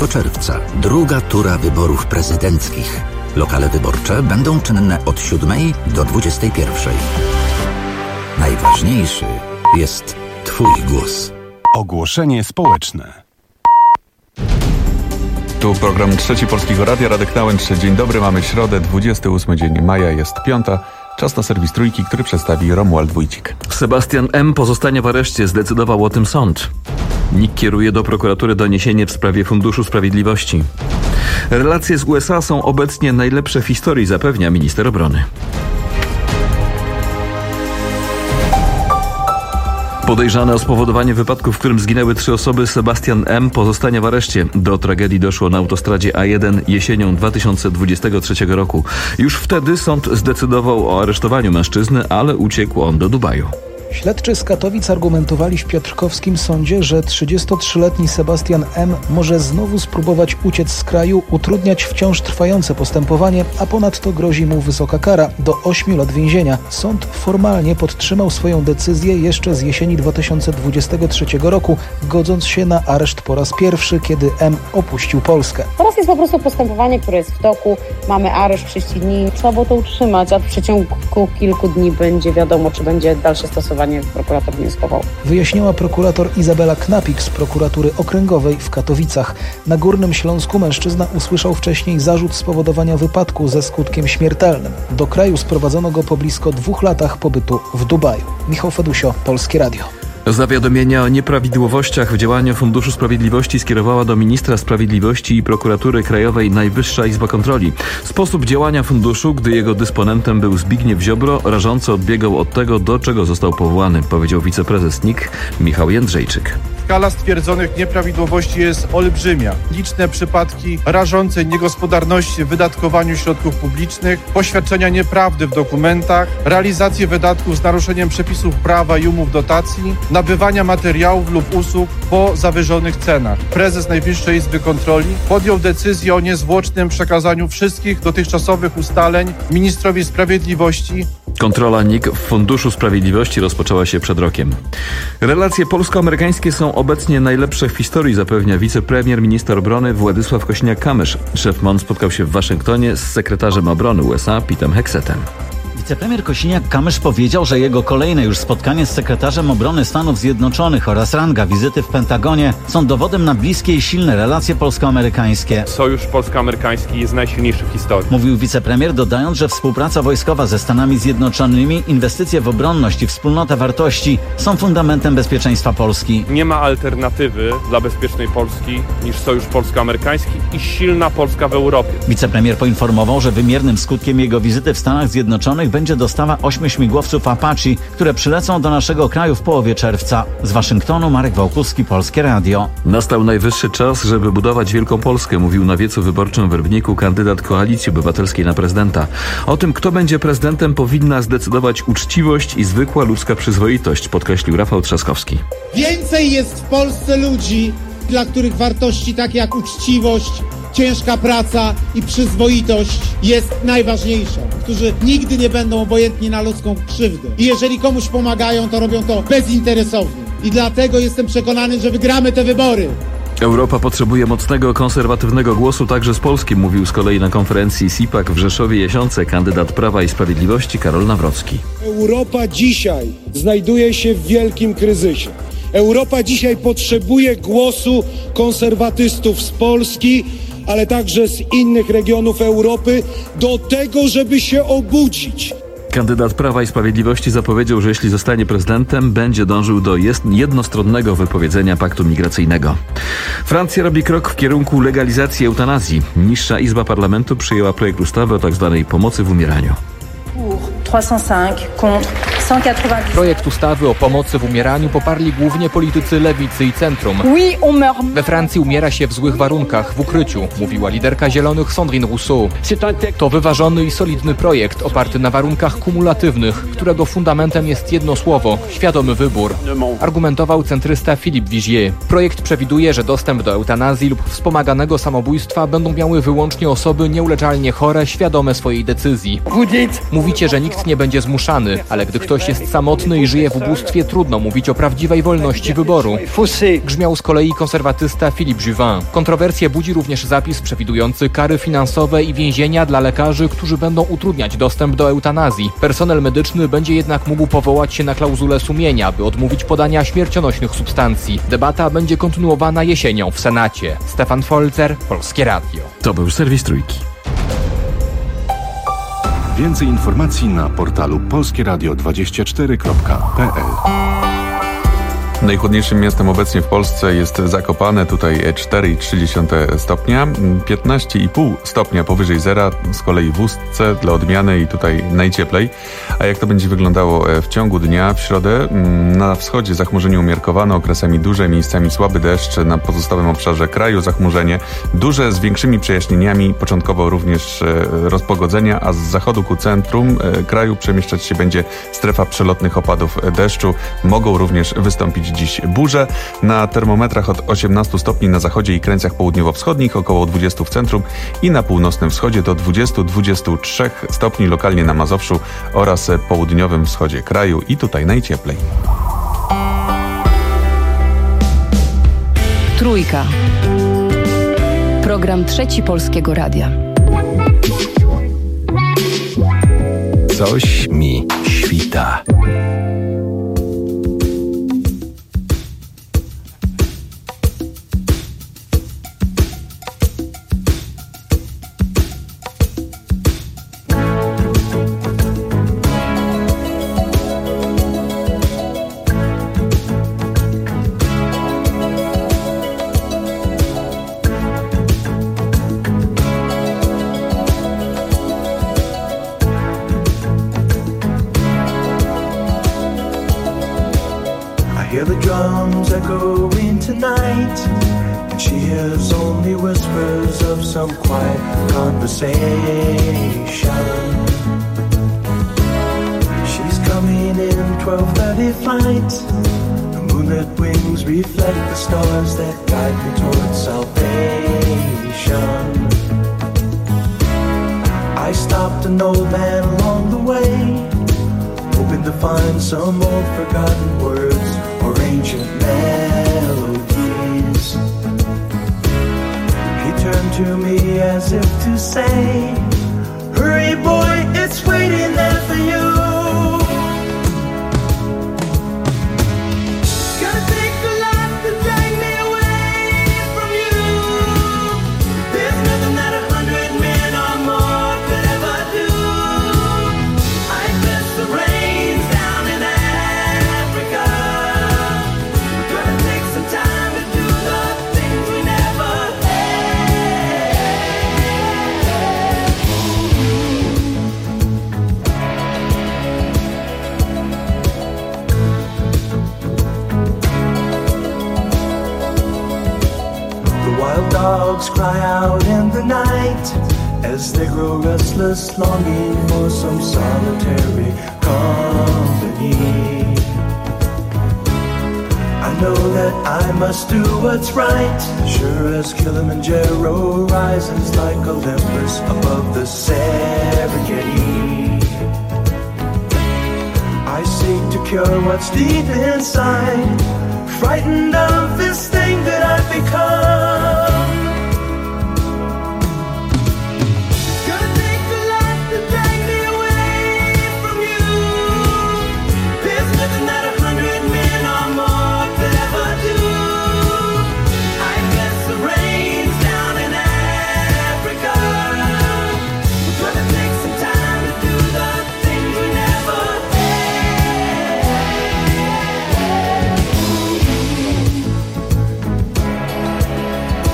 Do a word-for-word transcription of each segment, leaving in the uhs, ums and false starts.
dwudziestego czerwca druga tura wyborów prezydenckich. Lokale wyborcze będą czynne od siódmej do dwudziestej pierwszej. Najważniejszy jest Twój głos. Ogłoszenie społeczne. Tu program Trzeci Polskiego Radia, Radek Nałęcz. Dzień dobry, mamy środę, dwudziesty ósmy dzień maja, jest piąta. Czas na serwis Trójki, który przedstawi Romuald Wójcik. Sebastian M. pozostanie w areszcie, zdecydował o tym sąd. N I K kieruje do prokuratury doniesienie w sprawie Funduszu Sprawiedliwości. Relacje z U S A są obecnie najlepsze w historii, zapewnia minister obrony. Podejrzany o spowodowanie wypadku, w którym zginęły trzy osoby, Sebastian M. pozostanie w areszcie. Do tragedii doszło na autostradzie A jeden jesienią dwa tysiące dwudziestego trzeciego roku. Już wtedy sąd zdecydował o aresztowaniu mężczyzny, ale uciekł on do Dubaju. Śledczy z Katowic argumentowali w piotrkowskim sądzie, że trzydziestotrzyletni Sebastian M. może znowu spróbować uciec z kraju, utrudniać wciąż trwające postępowanie, a ponadto grozi mu wysoka kara do ośmiu lat więzienia. Sąd formalnie podtrzymał swoją decyzję jeszcze z jesieni dwa tysiące dwudziestego trzeciego roku, godząc się na areszt po raz pierwszy, kiedy M. opuścił Polskę. Teraz jest po prostu postępowanie, które jest w toku. Mamy areszt sześć dni. Trzeba było to utrzymać, a w przeciągu kilku dni będzie wiadomo, czy będzie dalsze stosowanie. Prokurator wnioskował. Wyjaśniła prokurator Izabela Knapik z prokuratury okręgowej w Katowicach. Na Górnym Śląsku mężczyzna usłyszał wcześniej zarzut spowodowania wypadku ze skutkiem śmiertelnym. Do kraju sprowadzono go po blisko dwóch latach pobytu w Dubaju. Michał Fedusio, Polskie Radio. Zawiadomienia o nieprawidłowościach w działaniu Funduszu Sprawiedliwości skierowała do ministra sprawiedliwości i prokuratury krajowej Najwyższa Izba Kontroli. Sposób działania funduszu, gdy jego dysponentem był Zbigniew Ziobro, rażąco odbiegał od tego, do czego został powołany, powiedział wiceprezes N I K Michał Jędrzejczyk. Skala stwierdzonych nieprawidłowości jest olbrzymia. Liczne przypadki rażącej niegospodarności w wydatkowaniu środków publicznych, poświadczenia nieprawdy w dokumentach, realizację wydatków z naruszeniem przepisów prawa i umów dotacji, nabywania materiałów lub usług po zawyżonych cenach. Prezes Najwyższej Izby Kontroli podjął decyzję o niezwłocznym przekazaniu wszystkich dotychczasowych ustaleń ministrowi sprawiedliwości. Kontrola N I K w Funduszu Sprawiedliwości rozpoczęła się przed rokiem. Relacje polsko-amerykańskie są obecnie najlepsze w historii, zapewnia wicepremier, minister obrony Władysław Kosiniak-Kamysz. Szef M O N spotkał się w Waszyngtonie z sekretarzem obrony U S A Petem Hexetem. Wicepremier Kosiniak-Kamysz powiedział, że jego kolejne już spotkanie z sekretarzem obrony Stanów Zjednoczonych oraz ranga wizyty w Pentagonie są dowodem na bliskie i silne relacje polsko-amerykańskie. Sojusz polsko-amerykański jest najsilniejszy w historii. Mówił wicepremier, dodając, że współpraca wojskowa ze Stanami Zjednoczonymi, inwestycje w obronność i wspólnota wartości są fundamentem bezpieczeństwa Polski. Nie ma alternatywy dla bezpiecznej Polski niż sojusz polsko-amerykański i silna Polska w Europie. Wicepremier poinformował, że wymiernym skutkiem jego wizyty w Stanach Zjednoczonych będzie dostawa ośmiu śmigłowców Apache, które przylecą do naszego kraju w połowie czerwca. Z Waszyngtonu Marek Wałkuski, Polskie Radio. Nastał najwyższy czas, żeby budować Wielką Polskę, mówił na wiecu wyborczym w Rybniku kandydat Koalicji Obywatelskiej na prezydenta. O tym, kto będzie prezydentem, powinna zdecydować uczciwość i zwykła ludzka przyzwoitość, podkreślił Rafał Trzaskowski. Więcej jest w Polsce ludzi, dla których wartości takie jak uczciwość, ciężka praca i przyzwoitość jest najważniejsza, którzy nigdy nie będą obojętni na ludzką krzywdę. I jeżeli komuś pomagają, to robią to bezinteresownie. I dlatego jestem przekonany, że wygramy te wybory. Europa potrzebuje mocnego, konserwatywnego głosu także z Polski, mówił z kolei na konferencji S I P A K w Rzeszowie-Jasiące kandydat Prawa i Sprawiedliwości Karol Nawrocki. Europa dzisiaj znajduje się w wielkim kryzysie. Europa dzisiaj potrzebuje głosu konserwatystów z Polski, ale także z innych regionów Europy, do tego, żeby się obudzić. Kandydat Prawa i Sprawiedliwości zapowiedział, że jeśli zostanie prezydentem, będzie dążył do jednostronnego wypowiedzenia paktu migracyjnego. Francja robi krok w kierunku legalizacji eutanazji. Niższa Izba Parlamentu przyjęła projekt ustawy o tzw. pomocy w umieraniu. Projekt ustawy o pomocy w umieraniu poparli głównie politycy lewicy i centrum. We Francji umiera się w złych warunkach, w ukryciu, mówiła liderka Zielonych Sandrine Rousseau. To wyważony i solidny projekt oparty na warunkach kumulatywnych, którego fundamentem jest jedno słowo – świadomy wybór. Argumentował centrysta Philippe Vigier. Projekt przewiduje, że dostęp do eutanazji lub wspomaganego samobójstwa będą miały wyłącznie osoby nieuleczalnie chore, świadome swojej decyzji. Mówicie, że nikt nie będzie zmuszany, ale gdy ktoś ktoś jest samotny i żyje w ubóstwie, trudno mówić o prawdziwej wolności wyboru. Grzmiał z kolei konserwatysta Philippe Juvin. Kontrowersje budzi również zapis przewidujący kary finansowe i więzienia dla lekarzy, którzy będą utrudniać dostęp do eutanazji. Personel medyczny będzie jednak mógł powołać się na klauzulę sumienia, by odmówić podania śmiercionośnych substancji. Debata będzie kontynuowana jesienią w Senacie. Stefan Folzer, Polskie Radio. To był serwis Trójki. Więcej informacji na portalu polskieradio dwadzieścia cztery kropka p l. Najchłodniejszym miastem obecnie w Polsce jest Zakopane, tutaj cztery przecinek trzy stopnia, piętnaście i pół stopnia powyżej zera, z kolei w Ustce dla odmiany i tutaj najcieplej. A jak to będzie wyglądało w ciągu dnia? W środę na wschodzie zachmurzenie umiarkowane, okresami duże, miejscami słaby deszcz, na pozostałym obszarze kraju zachmurzenie duże z większymi przejaśnieniami, początkowo również rozpogodzenia, a z zachodu ku centrum kraju przemieszczać się będzie strefa przelotnych opadów deszczu. Mogą również wystąpić dziś burze. Na termometrach od osiemnastu stopni na zachodzie i krańcach południowo-wschodnich, około dwudziestu w centrum i na północnym wschodzie do dwudziestu do dwudziestu trzech stopni lokalnie na Mazowszu oraz południowym wschodzie kraju i tutaj najcieplej. Trójka. Program Trzeci Polskiego Radia. Coś mi świta. Hear the drums echoing tonight, and she hears only whispers of some quiet conversation. She's coming in twelve thirty flight. The moonlit wings reflect the stars that guide me towards salvation. I stopped an old man along the way, hoping to find some old forgotten words or ancient melodies. He turned to me as if to say, hurry boy, it's waiting there for you. Gotta take a lot to drag me away from you. There's nothing that a hundred men or more could ever do. I miss the rains down in Africa. Gonna take some time to do the things we never The wild dogs cry out in the night as they grow restless, longing for some solitary company. I know that I must do what's right, sure as Kilimanjaro rises like Olympus above the Serengeti. I seek to cure what's deep inside, frightened of this thing that I've become. Gonna take a lot to drag me away from you. There's nothing that a hundred men or more could ever do. I guess the rains down in Africa. We're gonna take some time to do the things we never had.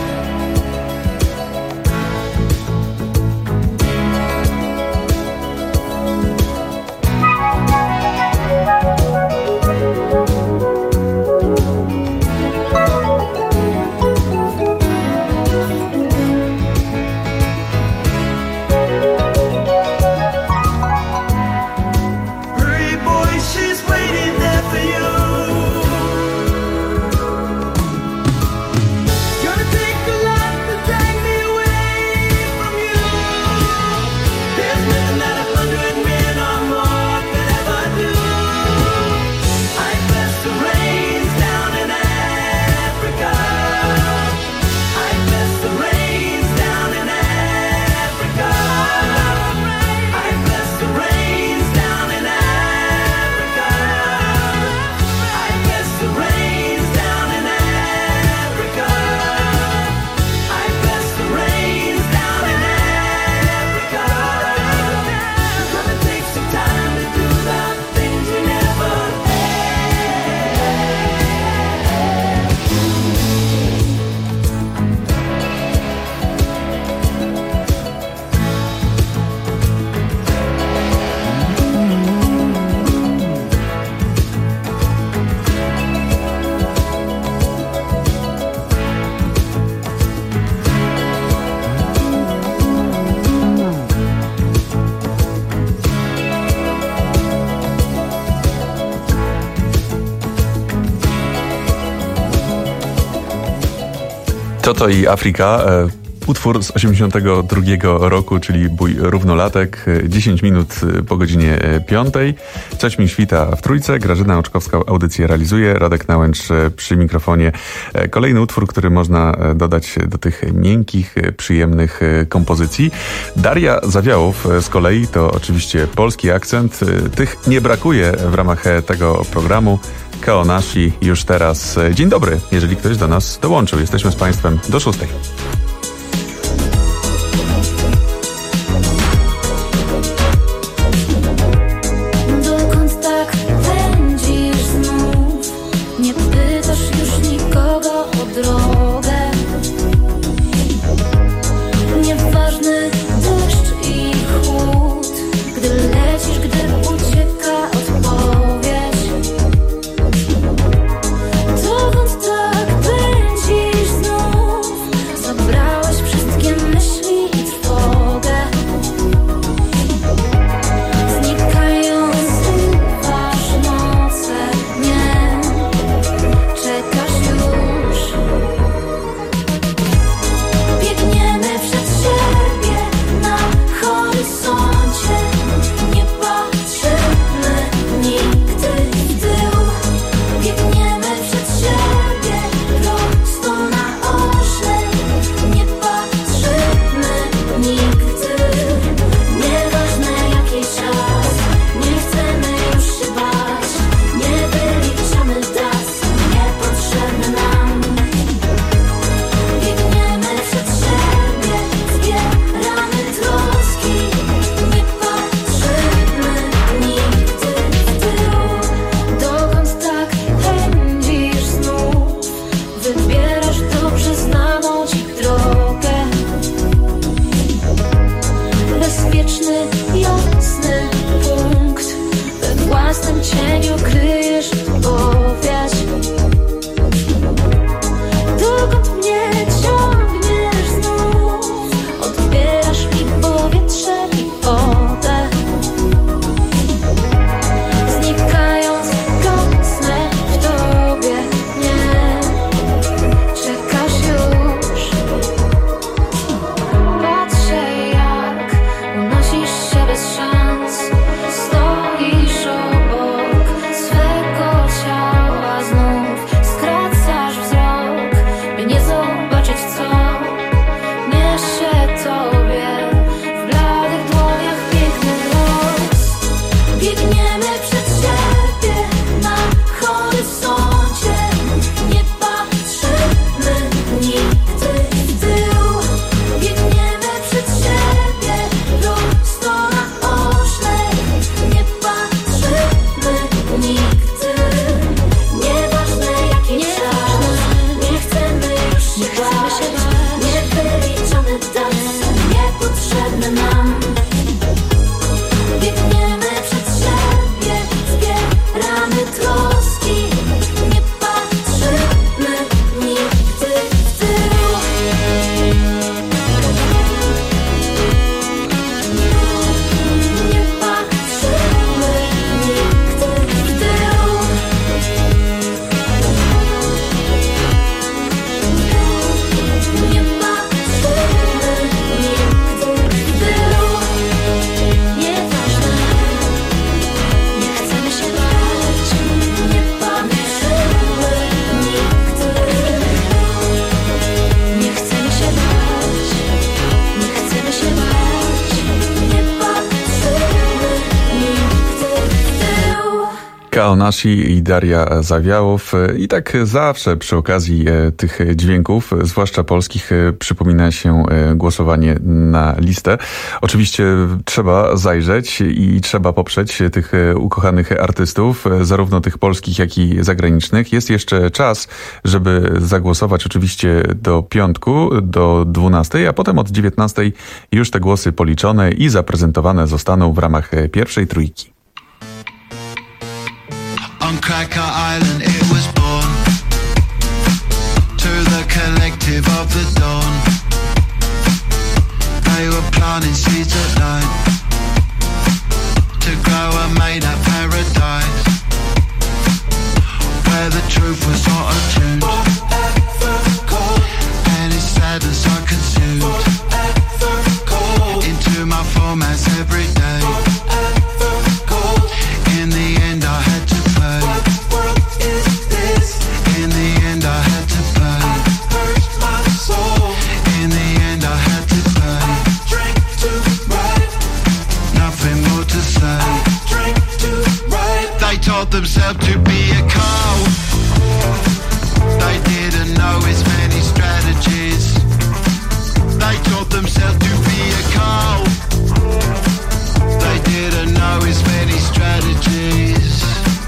To i Afryka. Utwór z osiemdziesiątego drugiego roku, czyli Bój Równolatek. dziesięć minut po godzinie piątej. Cześć mi świta w trójce. Grażyna Oczkowska audycję realizuje. Radek Nałęcz przy mikrofonie. Kolejny utwór, który można dodać do tych miękkich, przyjemnych kompozycji. Daria Zawiałów z kolei to oczywiście polski akcent. Tych nie brakuje w ramach tego programu. Kaonashi już teraz. Dzień dobry, jeżeli ktoś do nas dołączył. Jesteśmy z Państwem do szóstej. Kaonashi i Daria Zawiałów. I tak zawsze przy okazji tych dźwięków, zwłaszcza polskich, przypomina się głosowanie na listę. Oczywiście trzeba zajrzeć i trzeba poprzeć tych ukochanych artystów, zarówno tych polskich, jak i zagranicznych. Jest jeszcze czas, żeby zagłosować oczywiście do piątku, do dwunastej, a potem od dziewiętnastej już te głosy policzone i zaprezentowane zostaną w ramach pierwszej trójki. On Cracker Island it was born, to the collective of the dawn. They were planting seeds at night, to grow a made up paradise, where the truth was not attuned, and it's themselves to be a cow. They didn't know as many strategies. They taught themselves to be a cow. They didn't know as many strategies.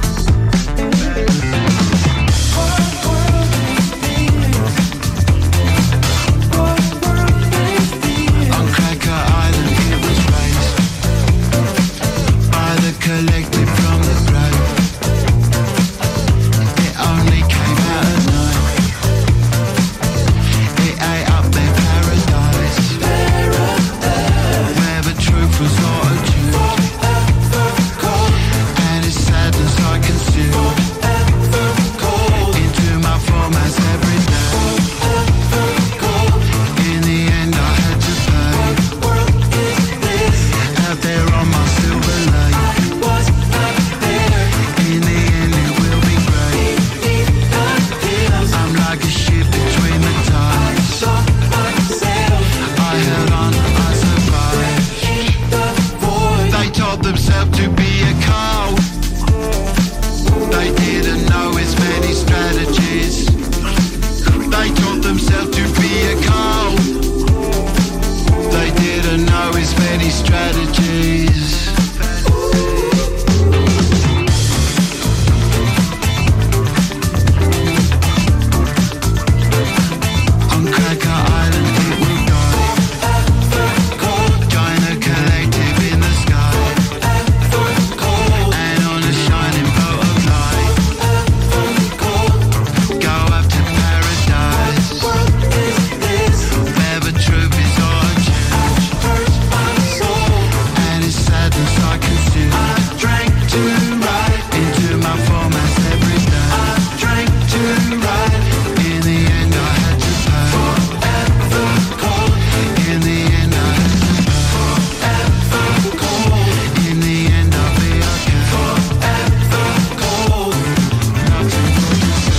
On Cracker Island it was raised by the collective from the grave. It only came out at night. It ate up their paradise, where the truth was not a truth, and its sadness I consumed into my formats every day. In the end I had to pay out there on my silver lake. In the end it will be great. I'm like a ship between the tides. I held on, I survived. They taught themselves to be a cow. They didn't know as many strategies. They taught themselves to be a cow. They didn't know as many strategies. On Cracker Island it will die. Join a collective in the sky, and on a shining boat of light, go up to paradise, where the truth is all a change, and its sadness I consume. I drank too right into my formats every day. I drank too right. In the end I had to pay. In the end I had to pay. In the end I'll be okay. Nothing more to say.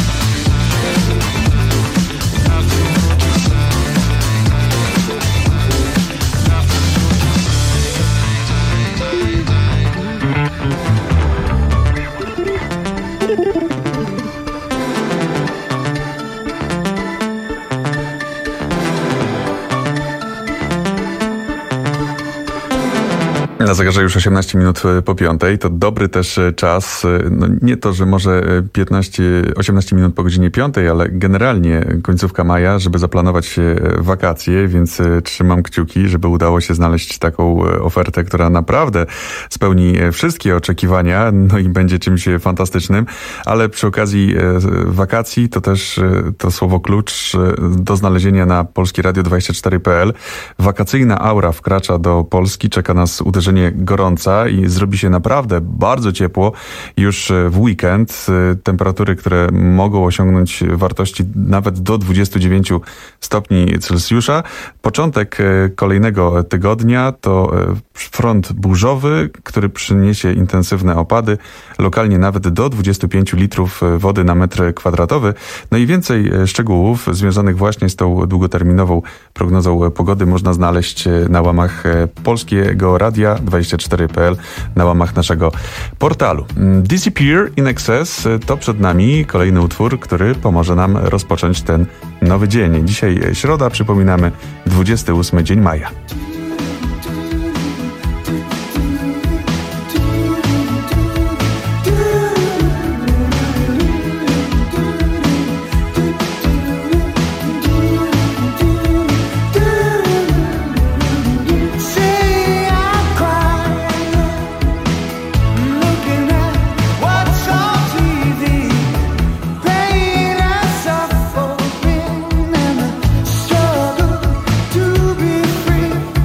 Nothing more to say. Nothing Na zegarze już osiemnaście minut po piątej. To dobry też czas, no nie to, że może piętnaście, osiemnaście minut po godzinie piątej, ale generalnie końcówka maja, żeby zaplanować wakacje, więc trzymam kciuki, żeby udało się znaleźć taką ofertę, która naprawdę spełni wszystkie oczekiwania, no i będzie czymś fantastycznym, ale przy okazji wakacji to też to słowo klucz do znalezienia na polskie radio dwadzieścia cztery kropka p l. Wakacyjna aura wkracza do Polski, czeka nas uderzenie gorąca i zrobi się naprawdę bardzo ciepło już w weekend. Temperatury, które mogą osiągnąć wartości nawet do dwudziestu dziewięciu stopni Celsjusza. Początek kolejnego tygodnia to front burzowy, który przyniesie intensywne opady, lokalnie nawet do dwudziestu pięciu litrów wody na metr kwadratowy. No i więcej szczegółów związanych właśnie z tą długoterminową prognozą pogody można znaleźć na łamach Polskiego Radia dwadzieścia cztery kropka p l, na łamach naszego portalu. Disappear in Excess to przed nami kolejny utwór, który pomoże nam rozpocząć ten nowy dzień. Dzisiaj środa, przypominamy, dwudziesty ósmy dzień maja. free.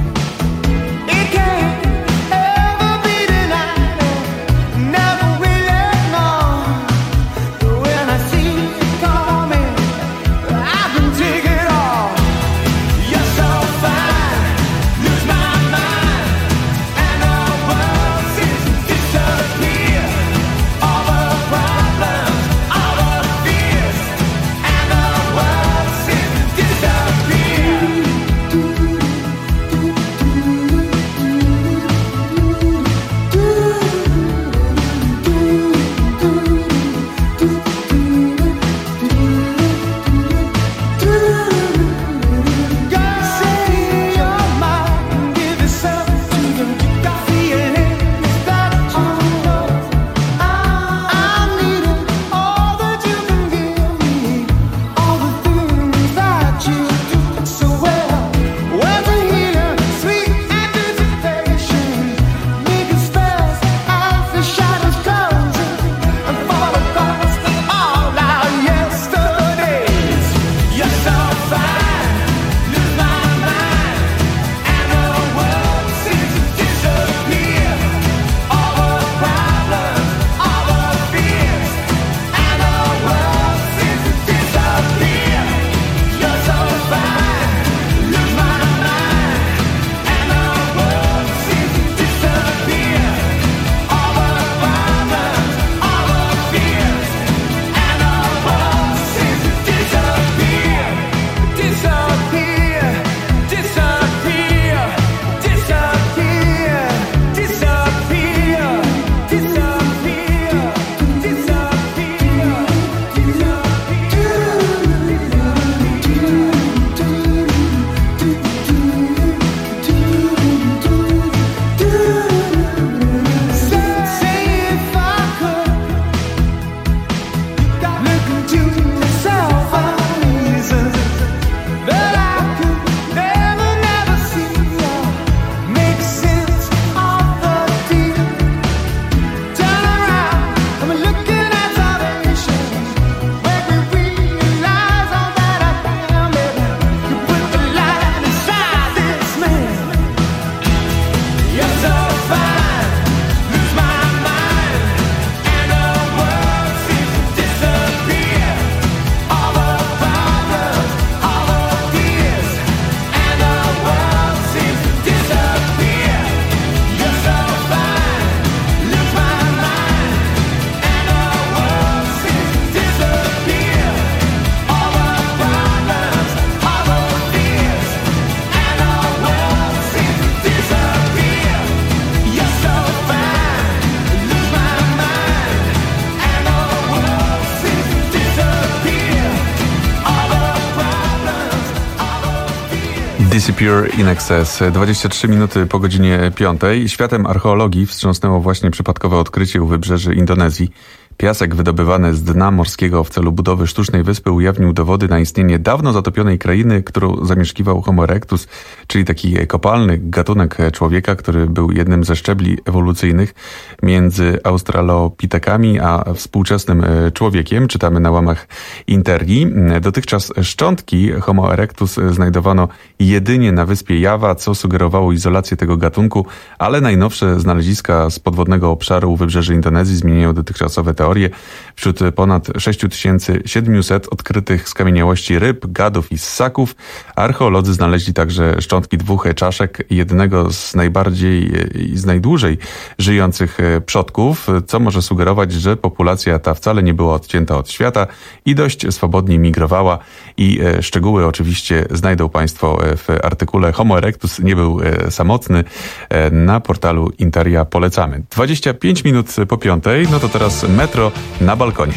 Disappear in Excess. dwadzieścia trzy minuty po godzinie piątej. Światem archeologii wstrząsnęło właśnie przypadkowe odkrycie u wybrzeży Indonezji. Piasek wydobywany z dna morskiego w celu budowy sztucznej wyspy ujawnił dowody na istnienie dawno zatopionej krainy, którą zamieszkiwał Homo erectus, czyli taki kopalny gatunek człowieka, który był jednym ze szczebli ewolucyjnych między australopitekami a współczesnym człowiekiem. Czytamy na łamach Intergi. Dotychczas szczątki Homo erectus znajdowano jedynie na wyspie Jawa, co sugerowało izolację tego gatunku, ale najnowsze znaleziska z podwodnego obszaru u wybrzeży Indonezji zmieniają dotychczasowe teorie. Wśród ponad sześć tysięcy siedemset odkrytych skamieniałości ryb, gadów i ssaków archeolodzy znaleźli także szczątki dwóch czaszek, jednego z najbardziej i z najdłużej żyjących przodków, co może sugerować, że populacja ta wcale nie była odcięta od świata i dość swobodnie migrowała. I szczegóły oczywiście znajdą Państwo w artykule Homo erectus nie był samotny. Na portalu Interia polecamy. dwadzieścia pięć minut po piątej, no to teraz metro na balkonie.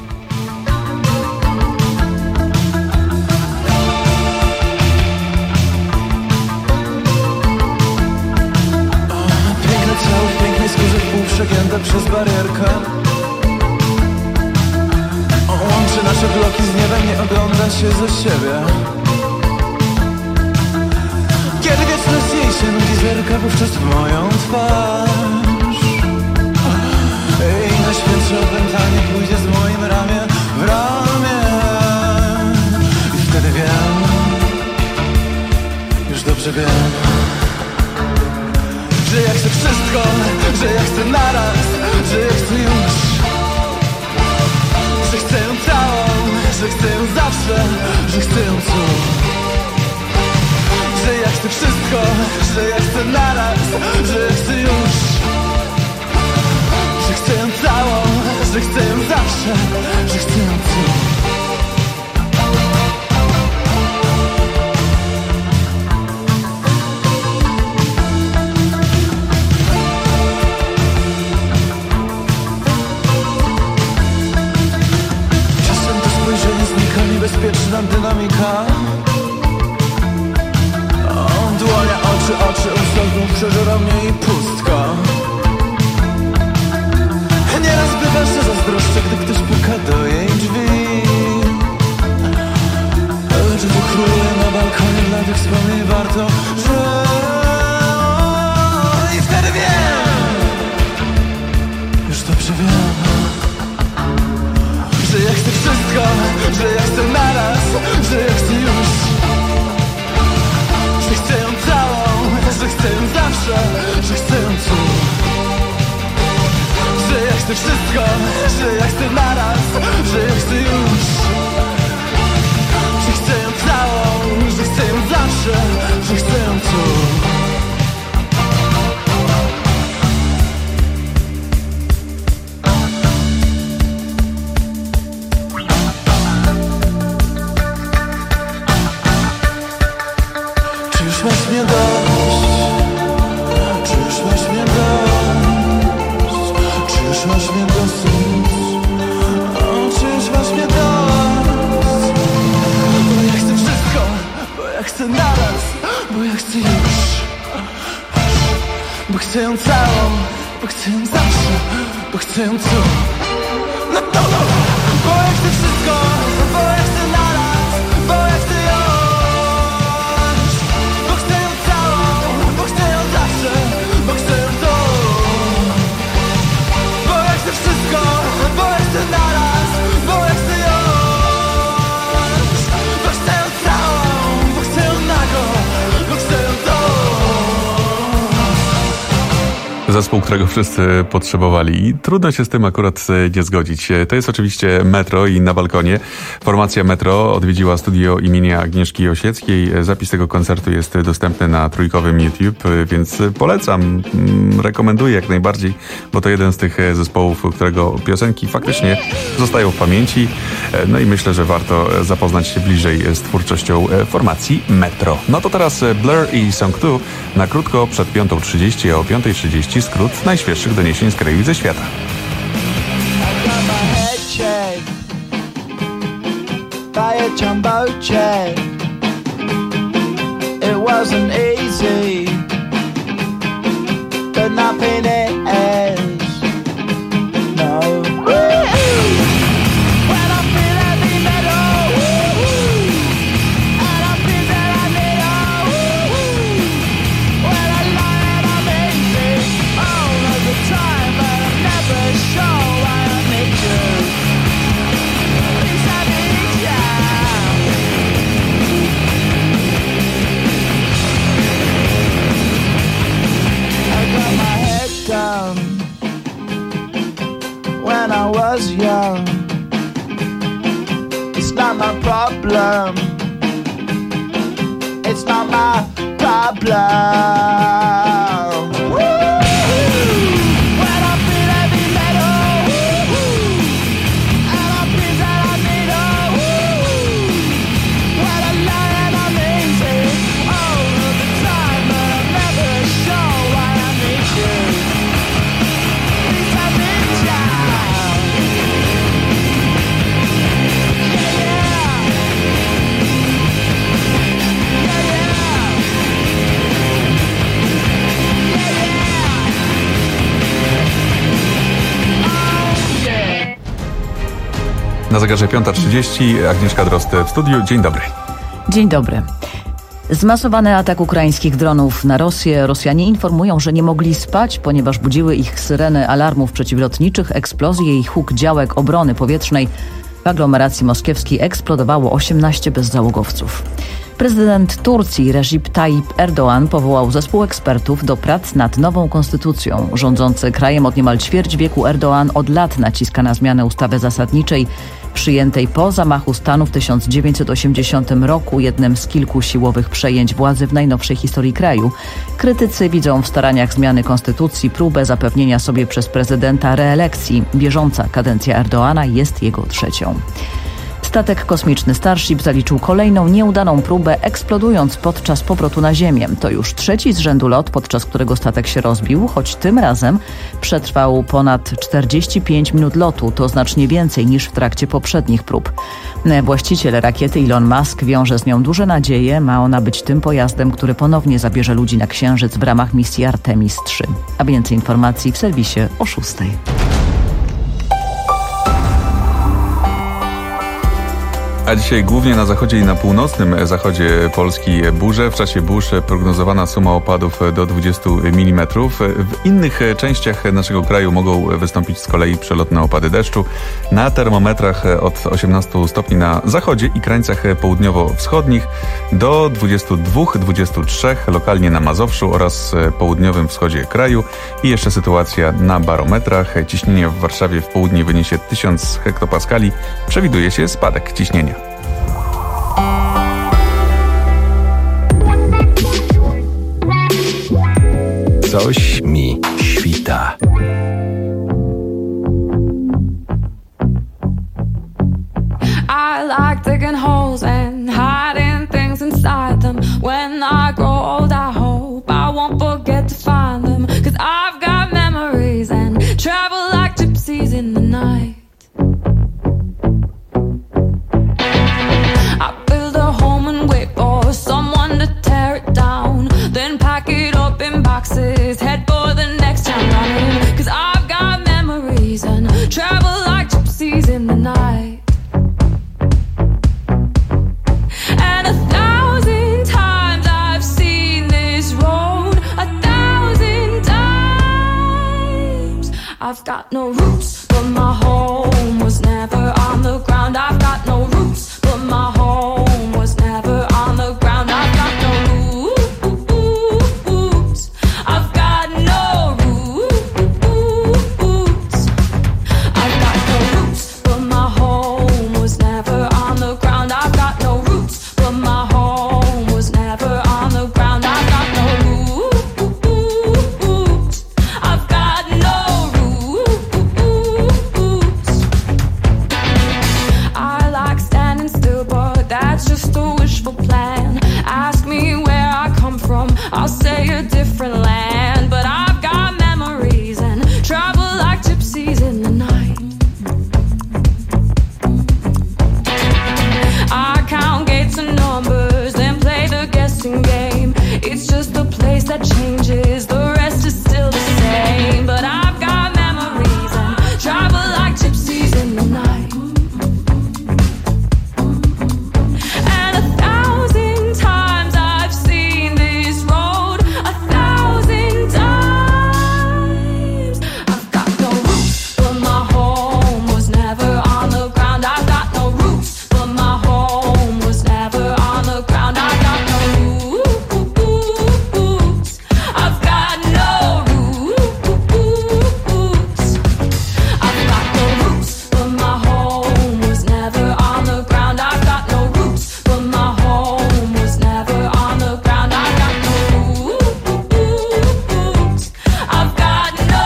Piękne ciało w pięknej skórze, pół przegięte przez barierkę. O, łączy nasze bloki z niebem, nie ogląda się ze siebie. Kiedy wieczność jej się nudzi, zerka wówczas w moją twarz. I najświętsze opętanie pójdzie z moim ramię w ramię. I wtedy wiem, już dobrze wiem, że ja chcę wszystko, że ja chcę naraz, że ja chcę już, że chcę ją całą, że chcę ją zawsze, że chcę ją tu. Że ja chcę wszystko, że ja chcę naraz, że ja chcę już, że chcę ją całą, że chcę ją zawsze, że chcę ją tu. Czasem to spojrzenie znika, niebezpieczna dynamika. O, dłonia, oczy, oczy, usta, znów przeżera mnie i pustka. Nieraz bywa, że zazdroszczę, gdy ktoś puka do jej drzwi. Lecz wykróluje na balkonie, dla tych wspomnień warto, że... I wtedy wiem, już dobrze wiem, że ja chcę wszystko, że ja chcę naraz, że ja chcę już, że chcę ją całą, że chcę ją zawsze, że chcę ją tu. Że ja chcę wszystko, że ja chcę naraz, że ja chcę już, że chcę ją całą, że chcę ją zawsze, że chcę ją tu. Czy już masz mnie dość? Czy już masz mnie dość? Czy już masz mnie dosyć? O, czy już masz mnie dość? Bo ja chcę wszystko, bo ja chcę naraz, bo ja chcę już, bo chcę ją całą, bo chcę ją zawsze, bo chcę ją tu. No to no, bo ja chcę wszystko, bo ja chcę naraz, bo ja chcę już, bo chcę ją całą, bo chcę ją zawsze, bo chcę ją tu. Bo ja chcę wszystko, bo ja chcę naraz, bo ja chcę już, bo chcę ją całą, bo chcę ją nago, bo chcę ją tu. Zespół, którego wszyscy potrzebowali i trudno się z tym akurat nie zgodzić. To jest oczywiście Metro i Na balkonie. Formacja Metro odwiedziła studio imienia Agnieszki Osieckiej. Zapis tego koncertu jest dostępny na trójkowym YouTube, więc polecam, rekomenduję jak najbardziej, bo to jeden z tych zespołów, którego piosenki faktycznie zostają w pamięci. No i myślę, że warto zapoznać się bliżej z twórczością formacji Metro. No to teraz Blur i Song dwa na krótko przed piątą trzydzieści, a o piątej trzydzieści skrót najświeższych doniesień z kraju i ze świata. By a jumbo jet. it wasn't easy, but nothing is. No. When I feel heavy metal, and I feel that I need a when I lie and I'm easy all of the time, but I'm never sure why I need you. Please I need you. I got my head down when I was young. It's not my problem. It's not my problem. When I feel heavy metal, and I feel that I need a when I lie and I'm easy all of the time, but I'm never sure why I need you. Please I need you. Na zegarze piąta trzydzieści, Agnieszka Drozd w studiu. Dzień dobry. Dzień dobry. Zmasowany atak ukraińskich dronów na Rosję. Rosjanie informują, że nie mogli spać, ponieważ budziły ich syreny alarmów przeciwlotniczych, eksplozje i huk działek obrony powietrznej. W aglomeracji moskiewskiej eksplodowało osiemnaście bezzałogowców. Prezydent Turcji Recep Tayyip Erdoğan powołał zespół ekspertów do prac nad nową konstytucją. Rządzący krajem od niemal ćwierć wieku Erdoğan od lat naciska na zmianę ustawy zasadniczej przyjętej po zamachu stanu w tysiąc dziewięćset osiemdziesiątym roku, jednym z kilku siłowych przejęć władzy w najnowszej historii kraju. Krytycy widzą w staraniach zmiany konstytucji próbę zapewnienia sobie przez prezydenta reelekcji. Bieżąca kadencja Erdoğana jest jego trzecią. Statek kosmiczny Starship zaliczył kolejną nieudaną próbę, eksplodując podczas powrotu na Ziemię. To już trzeci z rzędu lot, podczas którego statek się rozbił, choć tym razem przetrwał ponad czterdzieści pięć minut lotu. To znacznie więcej niż w trakcie poprzednich prób. Właściciel rakiety Elon Musk wiąże z nią duże nadzieje. Ma ona być tym pojazdem, który ponownie zabierze ludzi na Księżyc w ramach misji Artemis trzy. A więcej informacji w serwisie o szóstej. A dzisiaj głównie na zachodzie i na północnym zachodzie Polski burze. W czasie burz prognozowana suma opadów do dwudziestu milimetrów. W innych częściach naszego kraju mogą wystąpić z kolei przelotne opady deszczu. Na termometrach od osiemnastu stopni na zachodzie i krańcach południowo-wschodnich do dwudziestu dwóch do dwudziestu trzech lokalnie na Mazowszu oraz południowym wschodzie kraju. I jeszcze sytuacja na barometrach. Ciśnienie w Warszawie w południe wyniesie tysiąc hektopaskali. Przewiduje się spadek ciśnienia. Coś mi świta. I like digging holes and hiding things inside them. When I grow old, I hope I won't forget to find them. 'Cause I've got memories and travel like gypsies in the night. I build a home and wait for someone to tear it down. Then pack it up in boxes, head for the next town running. 'Cause I've got memories and travel like gypsies in the night. And a thousand times I've seen this road, a thousand times. I've got no roots, but my home was never on the ground. I've got no roots, but my home was never on the ground. I've got no roots. I've got no roots. I've got no roots, but my home was never on the ground. I've got no roots, but my home was never on the ground. I've got no roots. I've got no roots. that changes, the rest is still the same. But I've got memories and travel like gypsies in the night. And a thousand times I've seen this road, a thousand times. I've got no roots, but my home was never on the ground. I've got no roots, but my home was never on the ground. I got no roots. I've got no roots. I've got no roots, but my home was never on the ground. I've got no roots, but my home was never on the ground. I got no roots. I've got no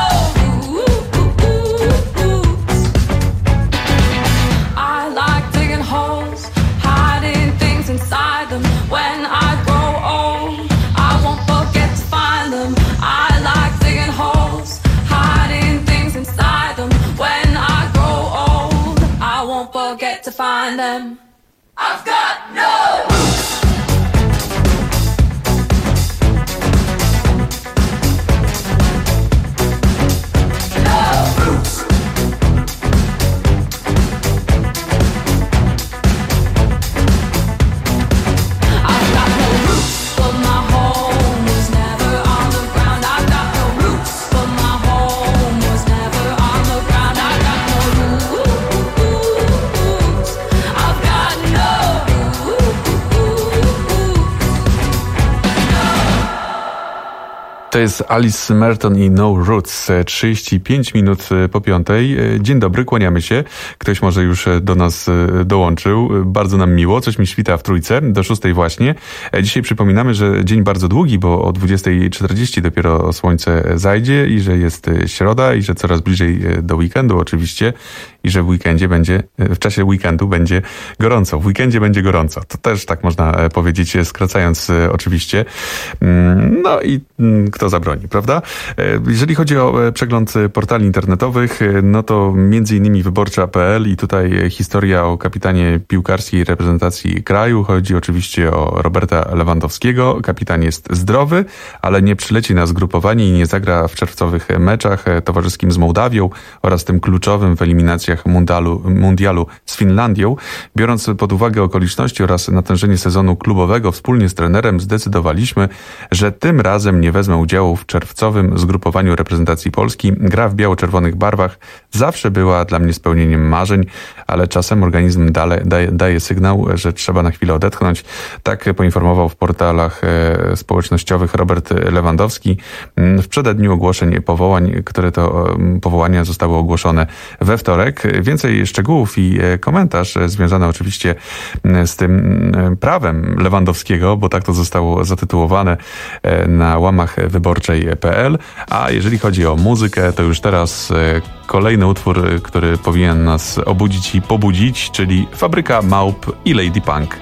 roots. I like digging holes, hiding things inside them. When I grow old, I won't forget to find them. I like digging holes, hiding things inside them. When I grow old, I won't forget to find them. I've got no roots. No roots. I've got no roots, but my home was never on the ground. I've got no roots, but my home was never on the ground. I've got no roots. I've got no To jest Alice Merton i No Roots, trzydzieści pięć minut po piątej. Dzień dobry, kłaniamy się. Ktoś może już do nas dołączył. Bardzo nam miło, coś mi świta w trójce, do szóstej właśnie. Dzisiaj przypominamy, że dzień bardzo długi, bo o dwudziestej czterdzieści dopiero słońce zajdzie i że jest środa i że coraz bliżej do weekendu oczywiście i że w weekendzie będzie, w czasie weekendu będzie gorąco. W weekendzie będzie gorąco. To też tak można powiedzieć, skracając oczywiście. No i kto zabroni, prawda? Jeżeli chodzi o przegląd portali internetowych, no to między innymi wyborcza kropka pe el i tutaj historia o kapitanie piłkarskiej reprezentacji kraju. Chodzi oczywiście o Roberta Lewandowskiego. Kapitan jest zdrowy, ale nie przyleci na zgrupowanie i nie zagra w czerwcowych meczach towarzyskim z Mołdawią oraz tym kluczowym w eliminacjach mundialu, mundialu z Finlandią. Biorąc pod uwagę okoliczności oraz natężenie sezonu klubowego, wspólnie z trenerem zdecydowaliśmy, że tym razem nie wezmę udziału w czerwcowym zgrupowaniu reprezentacji Polski. Gra w biało-czerwonych barwach zawsze była dla mnie spełnieniem marzeń, ale czasem organizm dale, daje, daje sygnał, że trzeba na chwilę odetchnąć. Tak poinformował w portalach e, społecznościowych Robert Lewandowski w przededniu ogłoszeń powołań, które to e, powołania zostały ogłoszone we wtorek. Więcej szczegółów i e, komentarz związany oczywiście z tym e, prawem Lewandowskiego, bo tak to zostało zatytułowane e, na łamach wyborczej kropka pe el. A jeżeli chodzi o muzykę, to już teraz e, kolejny utwór, który powinien nas obudzić i pobudzić, czyli Fabryka Małp i Lady Punk.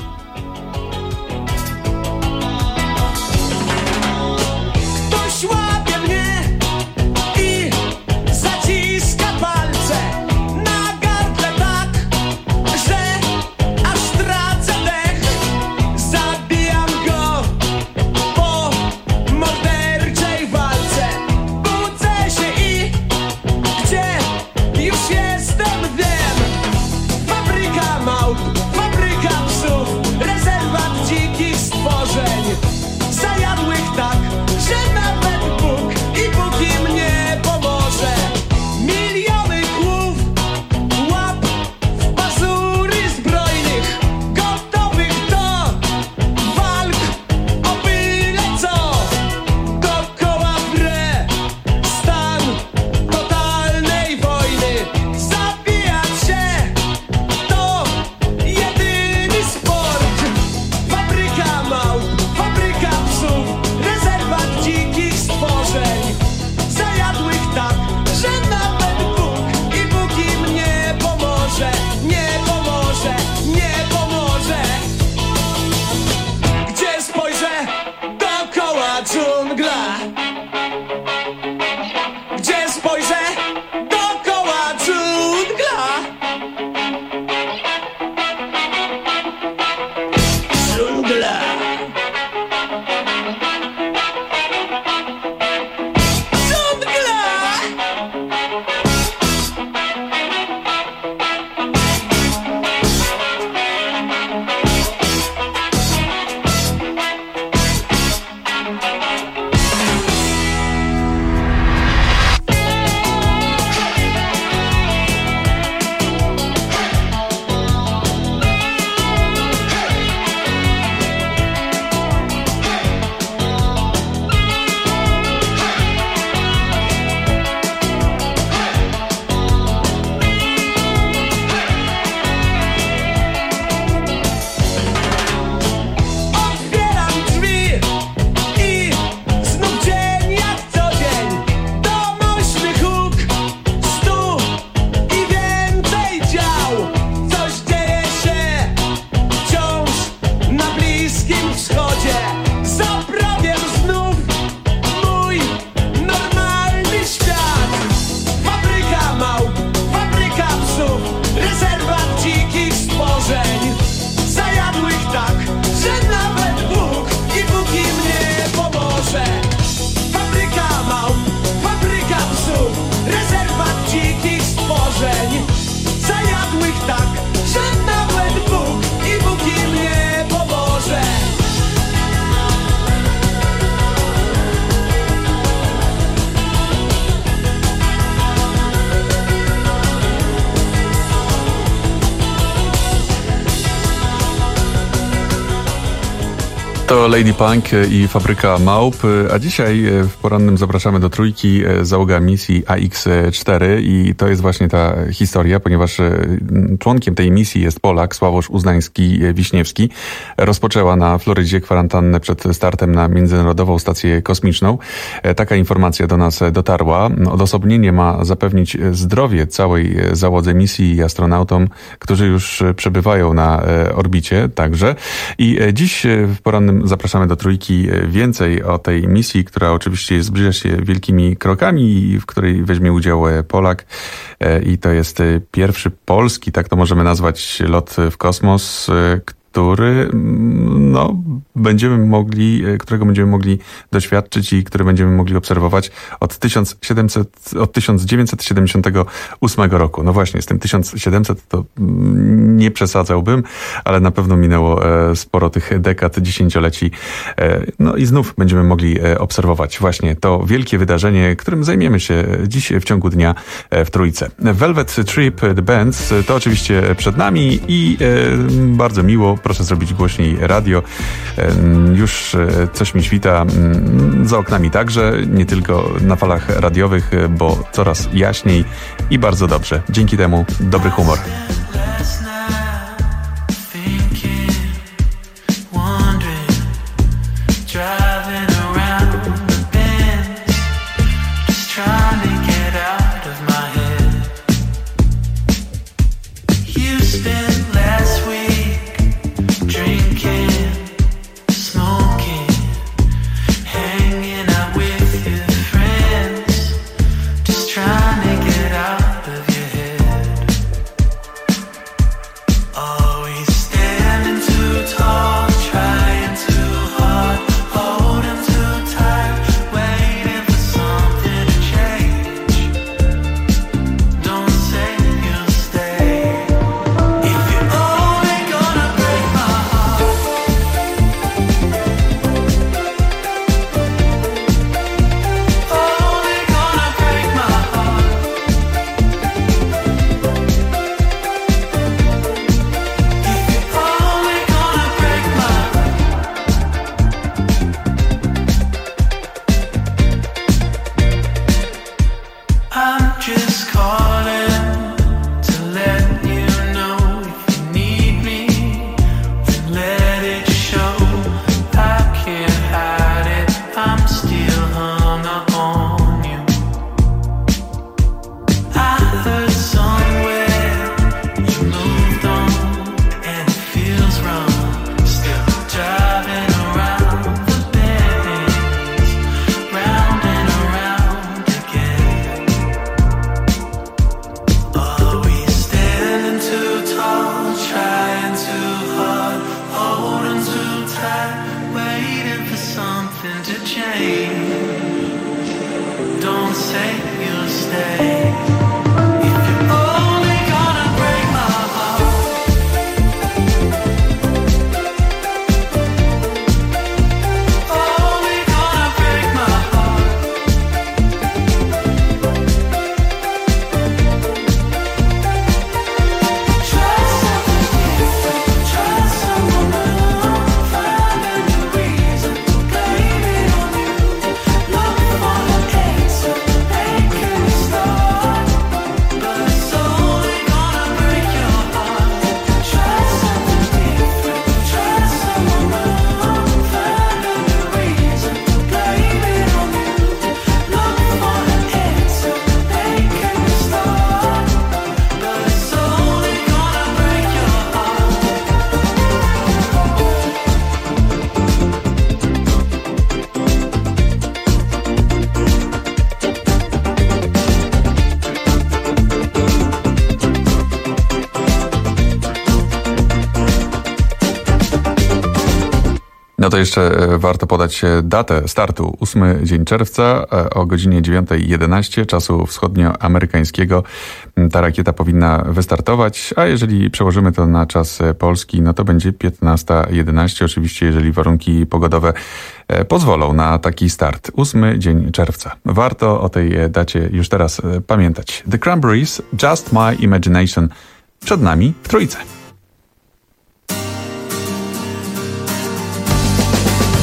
Ktoś łapie mnie i zaciska palce na gardle tak, że aż tracę dech. Zabijam go po morderczej walce. Budzę się i gdzie już jestem, wiem. Fabryka małp, fabryka psów, rezerwat dzikich stworzeń, zajadłych tak, że nawet Bóg i Bóg im nie pomoże. Miliony głów, łap w pazury zbrojnych, gotowych do walk o byle co. Dokoła wre stan totalnej wojny. Zabijać się to jedyny sport. Fabryka małp, fabryka psów, rezerwat dzikich stworzeń, zajadłych tak, że nawet Bóg i Bóg im nie pomoże. Nie pomoże, nie pomoże. Gdzie spojrzę, dookoła dżungla. Gdzie spojrzę, dookoła dżungla. Dżungla. To Lady Punk i Fabryka Małp, a dzisiaj w porannym zapraszamy do Trójki załoga misji A X cztery i to jest właśnie ta historia, ponieważ członkiem tej misji jest Polak Sławosz Uznański-Wiśniewski. Rozpoczęła na Florydzie kwarantannę przed startem na Międzynarodową Stację Kosmiczną. Taka informacja do nas dotarła. Odosobnienie ma zapewnić zdrowie całej załodze misji i astronautom, którzy już przebywają na orbicie także. I dziś w porannym zapraszamy do Trójki więcej o tej misji, która oczywiście zbliża się wielkimi krokami, w której weźmie udział Polak i to jest pierwszy polski, tak to możemy nazwać, lot w kosmos, który no, będziemy mogli, którego będziemy mogli doświadczyć i który będziemy mogli obserwować od, tysiąc siedemset, od tysiąc dziewięćset siedemdziesiątego ósmego roku. No właśnie, z tym tysiąc siedemset to nie przesadzałbym, ale na pewno minęło sporo tych dekad, dziesięcioleci. No i znów będziemy mogli obserwować właśnie to wielkie wydarzenie, którym zajmiemy się dziś w ciągu dnia w Trójce. Velvet Trip The Bands to oczywiście przed nami i bardzo miło. Proszę zrobić głośniej radio. Już coś mi świta. Za oknami także, nie tylko na falach radiowych, bo coraz jaśniej i bardzo dobrze. Dzięki temu dobry humor. Trying to get out of your head. No to jeszcze warto podać datę startu. ósmy dzień czerwca o godzinie dziewiąta jedenaście czasu wschodnioamerykańskiego ta rakieta powinna wystartować, a jeżeli przełożymy to na czas polski, no to będzie piętnasta jedenaście, oczywiście jeżeli warunki pogodowe pozwolą na taki start. ósmy dzień czerwca. Warto o tej dacie już teraz pamiętać. The Cranberries, Just My Imagination. Przed nami w Trójce.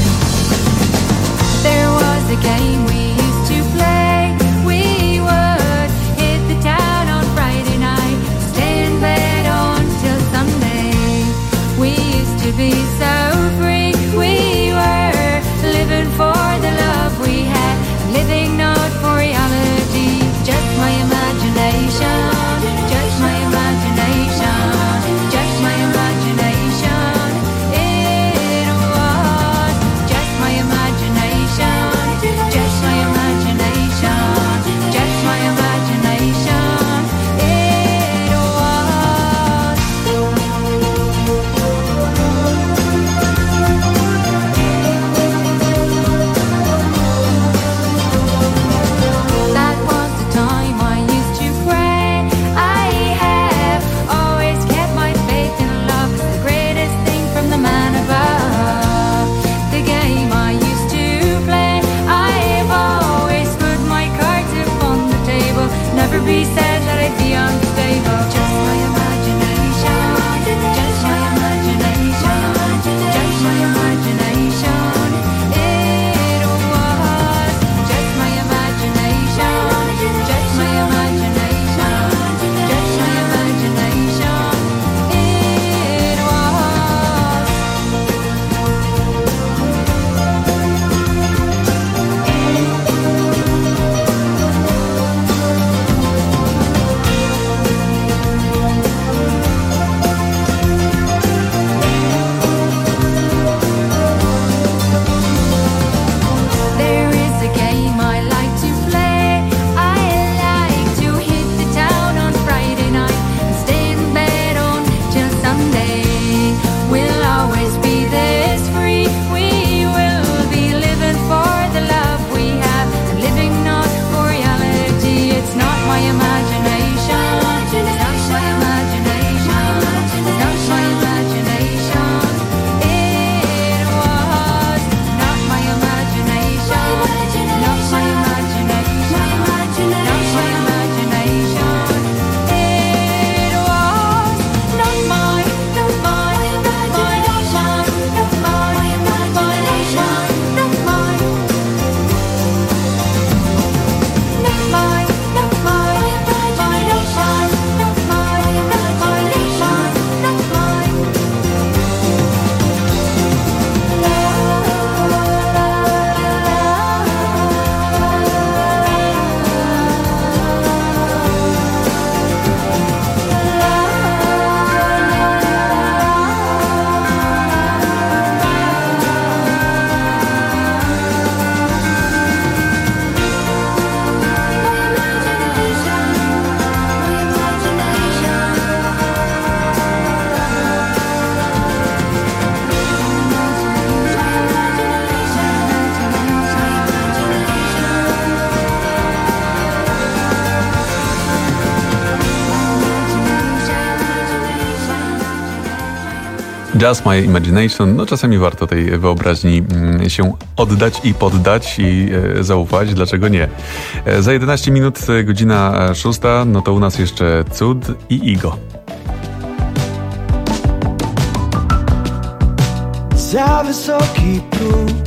Just My Imagination. No czasami warto tej wyobraźni mm, się oddać i poddać i e, zaufać. Dlaczego nie? E, za jedenaście minut, godzina szósta, no to u nas jeszcze Cud i Igo. Za wysoki próg,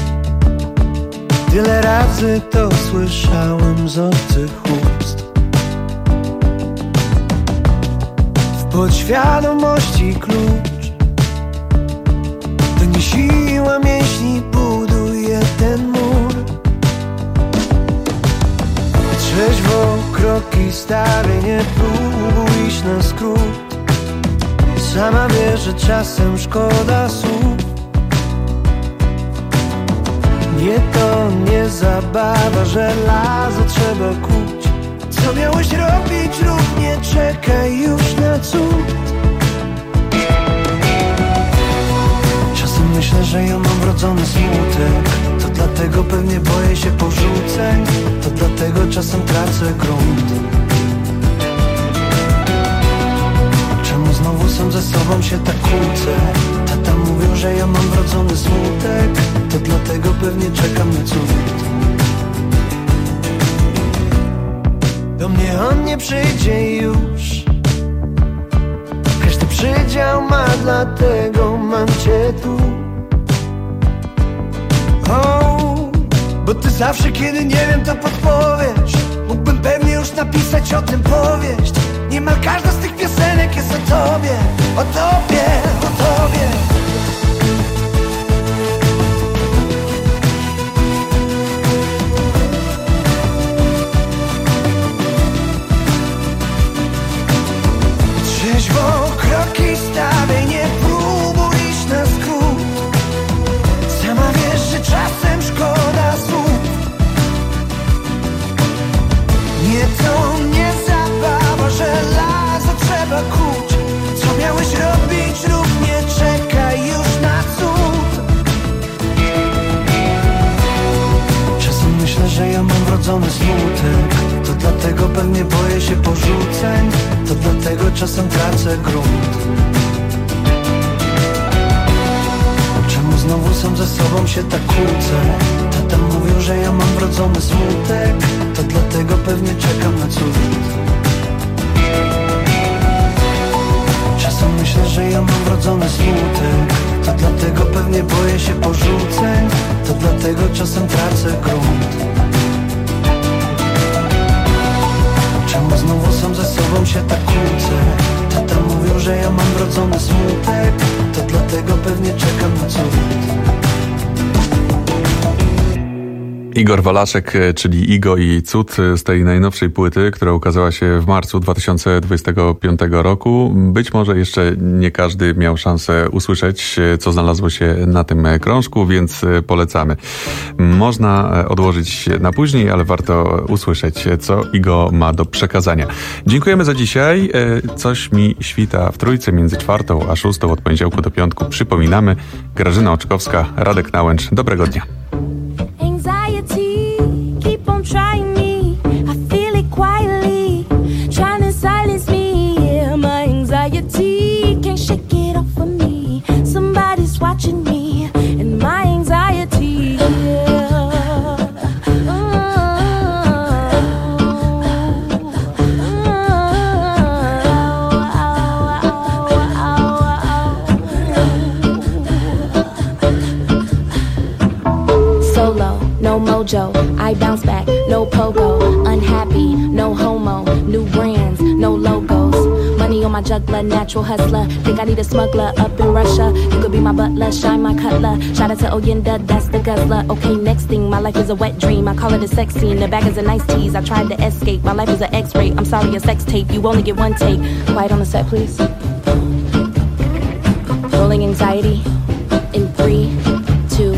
tyle razy to słyszałem z obcych ust. W podświadomości klucz, to nie siła mięśni buduje ten mur. Trzeźwo kroki stare, nie próbuj iść na skrót. Sama wiesz, że czasem szkoda słów. Nie to nie zabawa, żelazo trzeba kuć. Co miałeś robić, rób, nie czekaj już na cud. Czasem myślę, że ja mam wrodzony smutek. To dlatego pewnie boję się porzuceń. To dlatego czasem tracę grunt. Czemu znowu sam ze sobą się tak kłócę? Tata mówił, że ja mam wrodzony smutek. To dlatego pewnie czekam na cud. Do mnie on nie przyjdzie już. Każdy przydział ma, dlatego mam cię tu. Oh, bo ty zawsze, kiedy nie wiem, to podpowiesz. Mógłbym pewnie już napisać o tym powieść. Niemal każda z tych piosenek jest o tobie. O tobie, o tobie. Trzeźwo kroki stawiaj, nie próbuj iść na skrót. Sama wiesz, że czasem szkoda słów. Nie to nie zabawa, żelazo trzeba kuć. Co miałeś robić, rób, nie czekaj już na cud. Czasem myślę, że ja mam wrodzony smutek. To dlatego pewnie boję się porzuceń. To dlatego czasem tracę grunt. Czemu znowu sam ze sobą się tak kłócę? Tata mówił, że ja mam wrodzony smutek. To dlatego pewnie czekam na cud. Czasem myślę, że ja mam wrodzony smutek. To dlatego pewnie boję się porzuceń. To dlatego czasem tracę grunt. Czemu znowu sam ze sobą się tak kłócę? Tata mówił, że ja mam wrodzony smutek. To dlatego pewnie czekam na cud. Igor Walaszek, czyli Igo i Cud z tej najnowszej płyty, która ukazała się w marcu dwa tysiące dwudziestego piątego roku. Być może jeszcze nie każdy miał szansę usłyszeć, co znalazło się na tym krążku, więc polecamy. Można odłożyć na później, ale warto usłyszeć, co Igo ma do przekazania. Dziękujemy za dzisiaj. Coś mi świta w trójce między czwartą a szóstą od poniedziałku do piątku. Przypominamy, Grażyna Oczkowska, Radek Nałęcz. Dobrego dnia. Keep on trying me, I feel it quietly, trying to silence me, yeah, my anxiety, can't shake it off of me, somebody's watching me, and my anxiety, yeah. Solo, no mojo, I bounce back, no pogo, unhappy, no homo, new brands, no logos, money on my juggler, natural hustler, think I need a smuggler up in Russia, you could be my butler, shine my cutler, shout out to Oyenda, that's the guzzler, okay, next thing, my life is a wet dream, I call it a sex scene, the bag is a nice tease, I tried to escape, my life is an x-ray, I'm sorry, a sex tape, you only get one take, quiet on the set, please, rolling anxiety, in three, two,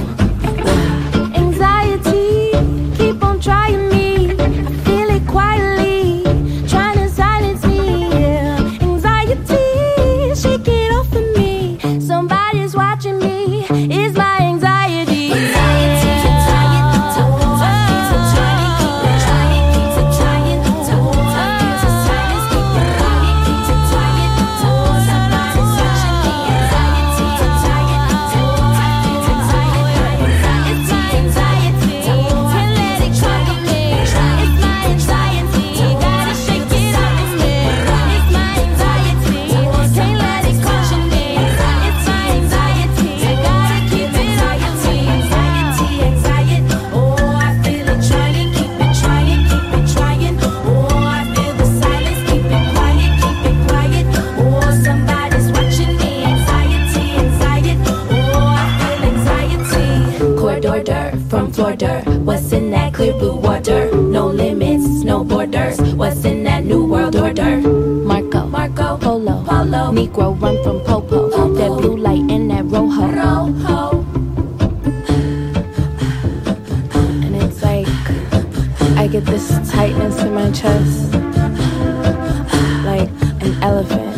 trying me, I feel it quietly, trying to silence me, yeah. Anxiety, shake it off of me, somebody's watching me, it's my anxiety. Anxiety, anxiety, so trying, so trying, keep trying, keep trying, so trying, so silence, keep trying, keep trying, so somebody's watching me. Anxiety, What's in that clear blue water? No limits, no borders. What's in that new world order? Marco, Marco, Polo, Polo, Negro run from Popo. Popo. That blue light and that rojo. Rojo. And it's like I get this tightness in my chest, like an elephant.